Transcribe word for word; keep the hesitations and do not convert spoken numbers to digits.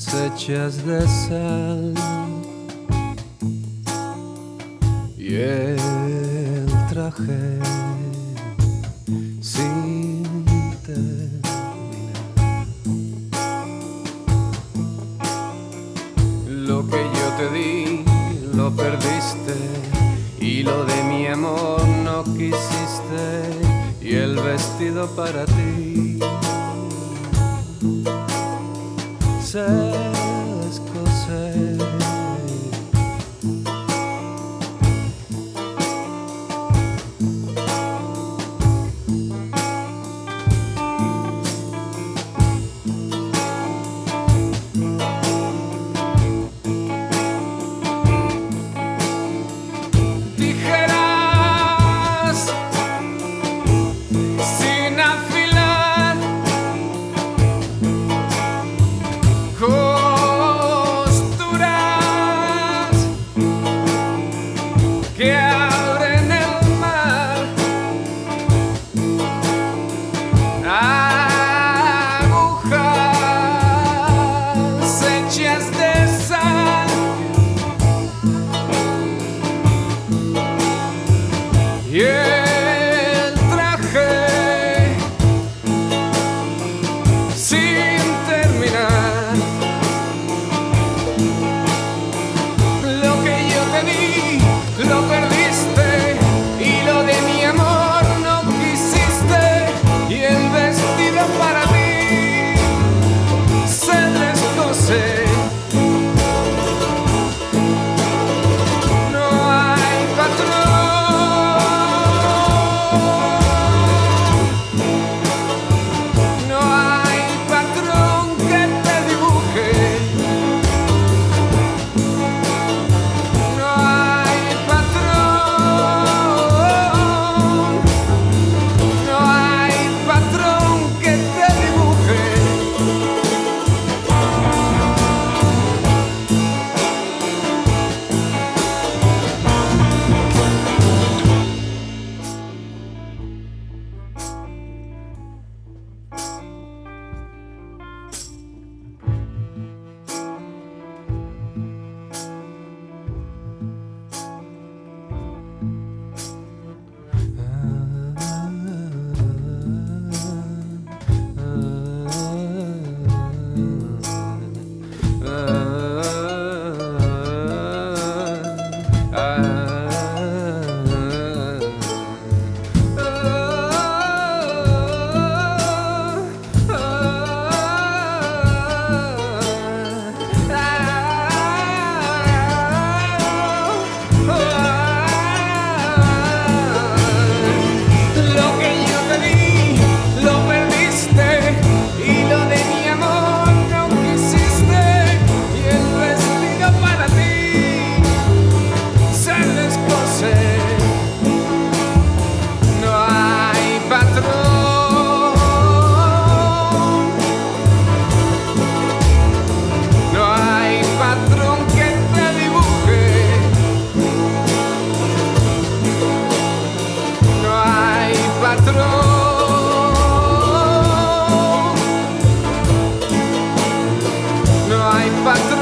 hechas de sal y el traje sin terminar. Lo que yo te di lo perdiste y lo de mi amor no quisiste, y el vestido para ti se descose. Que abren el mar, agujas hechas de sal y el traje sin terminar. Lo que yo te di lo perdiste y lo de mi amor no quisiste, y el vestido para ti se descose. No hay patrón, no hay patrón que te dibuje. Patrón, no hay patrón.